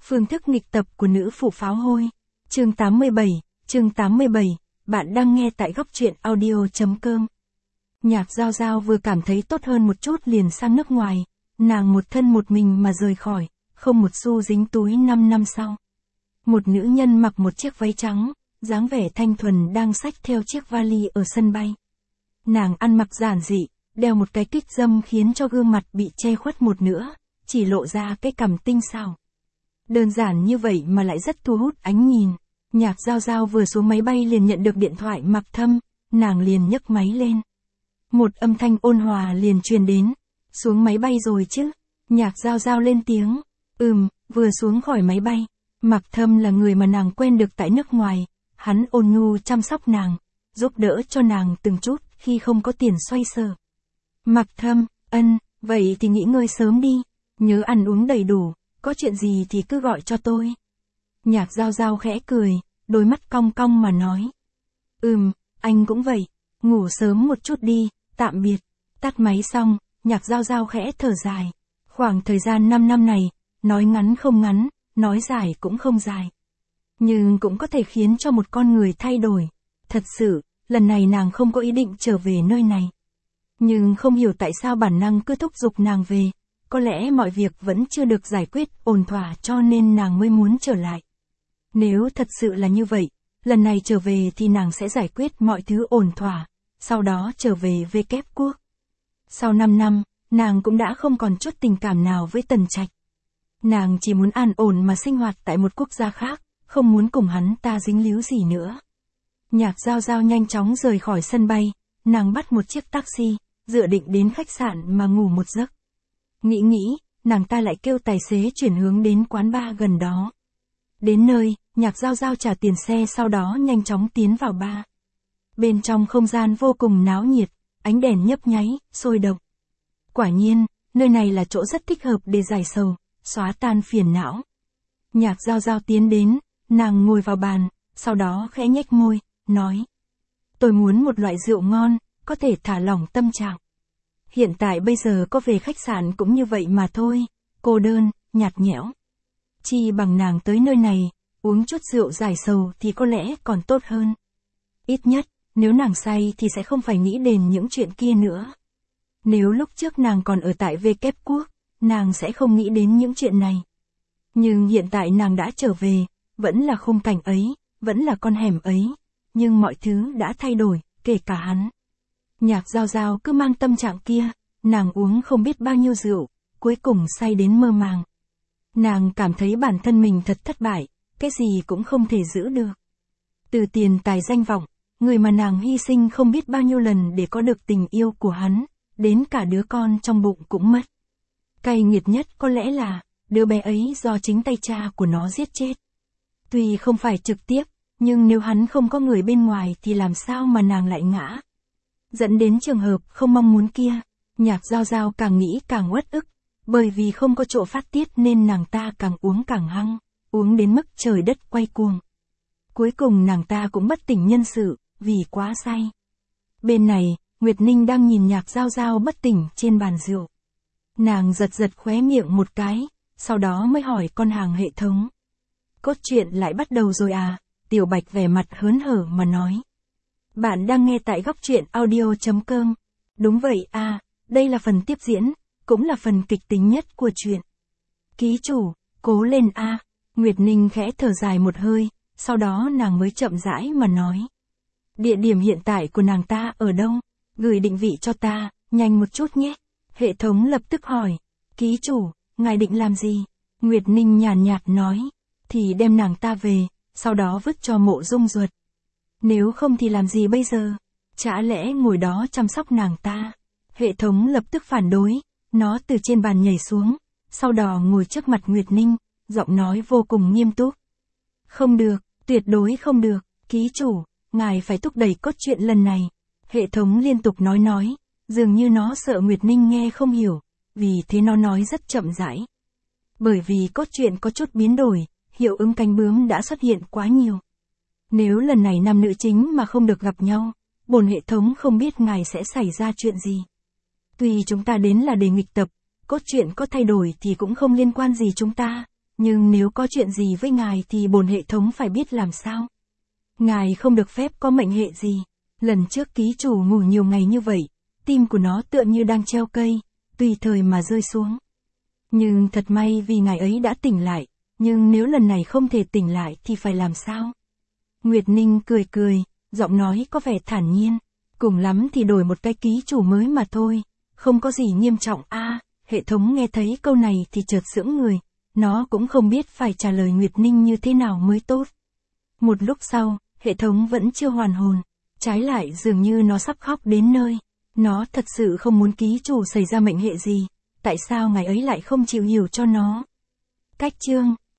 Phương thức nghịch tập của nữ phụ pháo hôi. Chương 87, bạn đang nghe tại góc truyện audio.com. Nhạc Giao Giao vừa cảm thấy tốt hơn một chút liền sang nước ngoài, nàng một thân một mình mà rời khỏi, không một xu dính túi 5 năm sau. Một nữ nhân mặc một chiếc váy trắng, dáng vẻ thanh thuần đang xách theo chiếc vali ở sân bay. Nàng ăn mặc giản dị, đeo một cái kích dâm khiến cho gương mặt bị che khuất một nửa, chỉ lộ ra cái cằm tinh xảo. Đơn giản như vậy mà lại rất thu hút ánh nhìn. Nhạc Giao Giao vừa xuống máy bay liền nhận được điện thoại Mạc Thâm, nàng liền nhấc máy lên. Một âm thanh ôn hòa liền truyền đến. Xuống máy bay rồi chứ? Nhạc Giao Giao lên tiếng. Vừa xuống khỏi máy bay. Mạc Thâm là người mà nàng quen được tại nước ngoài, hắn ôn nhu chăm sóc nàng, giúp đỡ cho nàng từng chút khi không có tiền xoay sở. Mạc Thâm, vậy thì nghỉ ngơi sớm đi, nhớ ăn uống đầy đủ, có chuyện gì thì cứ gọi cho tôi. Nhạc Giao Giao khẽ cười, đôi mắt cong cong mà nói. Anh cũng vậy, ngủ sớm một chút đi, tạm biệt. Tắt máy xong, Nhạc Giao Giao khẽ thở dài. Khoảng thời gian 5 năm này, nói ngắn không ngắn, nói dài cũng không dài. Nhưng cũng có thể khiến cho một con người thay đổi. Thật sự, lần này nàng không có ý định trở về nơi này. Nhưng không hiểu tại sao bản năng cứ thúc giục nàng về. Có lẽ mọi việc vẫn chưa được giải quyết ổn thỏa cho nên nàng mới muốn trở lại. Nếu thật sự là như vậy, lần này trở về thì nàng sẽ giải quyết mọi thứ ổn thỏa, sau đó trở về VK Quốc. Sau 5 năm, nàng cũng đã không còn chút tình cảm nào với Tần Trạch. Nàng chỉ muốn an ổn mà sinh hoạt tại một quốc gia khác, không muốn cùng hắn ta dính líu gì nữa. Nhạc Giao Giao nhanh chóng rời khỏi sân bay, nàng bắt một chiếc taxi, dự định đến khách sạn mà ngủ một giấc. Nghĩ, nàng ta lại kêu tài xế chuyển hướng đến quán bar gần đó. Đến nơi, Nhạc Giao Giao trả tiền xe sau đó nhanh chóng tiến vào bar. Bên trong không gian vô cùng náo nhiệt, ánh đèn nhấp nháy, sôi động. Quả nhiên, nơi này là chỗ rất thích hợp để giải sầu, xóa tan phiền não. Nhạc Giao Giao tiến đến, nàng ngồi vào bàn, sau đó khẽ nhếch môi, nói. Tôi muốn một loại rượu ngon, có thể thả lỏng tâm trạng. Hiện tại bây giờ có về khách sạn cũng như vậy mà thôi, cô đơn, nhạt nhẽo. Chi bằng nàng tới nơi này, uống chút rượu giải sầu thì có lẽ còn tốt hơn. Ít nhất, nếu nàng say thì sẽ không phải nghĩ đến những chuyện kia nữa. Nếu lúc trước nàng còn ở tại VK Quốc, nàng sẽ không nghĩ đến những chuyện này. Nhưng hiện tại nàng đã trở về, vẫn là khung cảnh ấy, vẫn là con hẻm ấy, nhưng mọi thứ đã thay đổi, kể cả hắn. Nhạc Giao Giao cứ mang tâm trạng kia, nàng uống không biết bao nhiêu rượu, cuối cùng say đến mơ màng. Nàng cảm thấy bản thân mình thật thất bại, cái gì cũng không thể giữ được. Từ tiền tài danh vọng, người mà nàng hy sinh không biết bao nhiêu lần để có được tình yêu của hắn, đến cả đứa con trong bụng cũng mất. Cay nghiệt nhất có lẽ là, đứa bé ấy do chính tay cha của nó giết chết. Tuy không phải trực tiếp, nhưng nếu hắn không có người bên ngoài thì làm sao mà nàng lại ngã. Dẫn đến trường hợp không mong muốn kia, Nhạc Giao Giao càng nghĩ càng uất ức, bởi vì không có chỗ phát tiết nên nàng ta càng uống càng hăng, uống đến mức trời đất quay cuồng. Cuối cùng nàng ta cũng bất tỉnh nhân sự, vì quá say. Bên này, Nguyệt Ninh đang nhìn Nhạc Giao Giao bất tỉnh trên bàn rượu. Nàng giật khóe miệng một cái, sau đó mới hỏi con hàng hệ thống. Cốt truyện lại bắt đầu rồi à? Tiểu Bạch vẻ mặt hớn hở mà nói. Bạn đang nghe tại góc truyện audio.com. Đúng vậy à, đây là phần tiếp diễn, cũng là phần kịch tính nhất của truyện. Ký chủ, cố lên a. Nguyệt Ninh khẽ thở dài một hơi, sau đó nàng mới chậm rãi mà nói. Địa điểm hiện tại của nàng ta ở đâu? Gửi định vị cho ta, nhanh một chút nhé. Hệ thống lập tức hỏi. Ký chủ, ngài định làm gì? Nguyệt Ninh nhàn nhạt nói. Thì đem nàng ta về, sau đó vứt cho Mộ Dung Duật. Nếu không thì làm gì bây giờ? Chả lẽ ngồi đó chăm sóc nàng ta? Hệ thống lập tức phản đối, nó từ trên bàn nhảy xuống, sau đó ngồi trước mặt Nguyệt Ninh, giọng nói vô cùng nghiêm túc. Không được, tuyệt đối không được, ký chủ, ngài phải thúc đẩy cốt truyện lần này. Hệ thống liên tục nói, dường như nó sợ Nguyệt Ninh nghe không hiểu, vì thế nó nói rất chậm rãi. Bởi vì cốt truyện có chút biến đổi, hiệu ứng cánh bướm đã xuất hiện quá nhiều. Nếu lần này nam nữ chính mà không được gặp nhau, bổn hệ thống không biết ngài sẽ xảy ra chuyện gì. Tuy chúng ta đến là để nghịch tập, cốt truyện có thay đổi thì cũng không liên quan gì chúng ta, Nhưng nếu có chuyện gì với ngài thì bổn hệ thống phải biết làm sao. Ngài không được phép có mệnh hệ gì. Lần trước ký chủ ngủ nhiều ngày như vậy, tim của nó tựa như đang treo cây, tùy thời mà rơi xuống. Nhưng thật may vì ngài ấy đã tỉnh lại, nhưng nếu lần này không thể tỉnh lại thì phải làm sao? Nguyệt Ninh cười cười, giọng nói có vẻ thản nhiên. Cùng lắm thì đổi một cái ký chủ mới mà thôi, không có gì nghiêm trọng a. Hệ thống nghe thấy câu này thì chợt sững người, nó cũng không biết phải trả lời Nguyệt Ninh như thế nào mới tốt. Một lúc sau, hệ thống vẫn chưa hoàn hồn, trái lại dường như nó sắp khóc đến nơi. Nó thật sự không muốn ký chủ xảy ra mệnh hệ gì, tại sao ngài ấy lại không chịu hiểu cho nó? Cách chương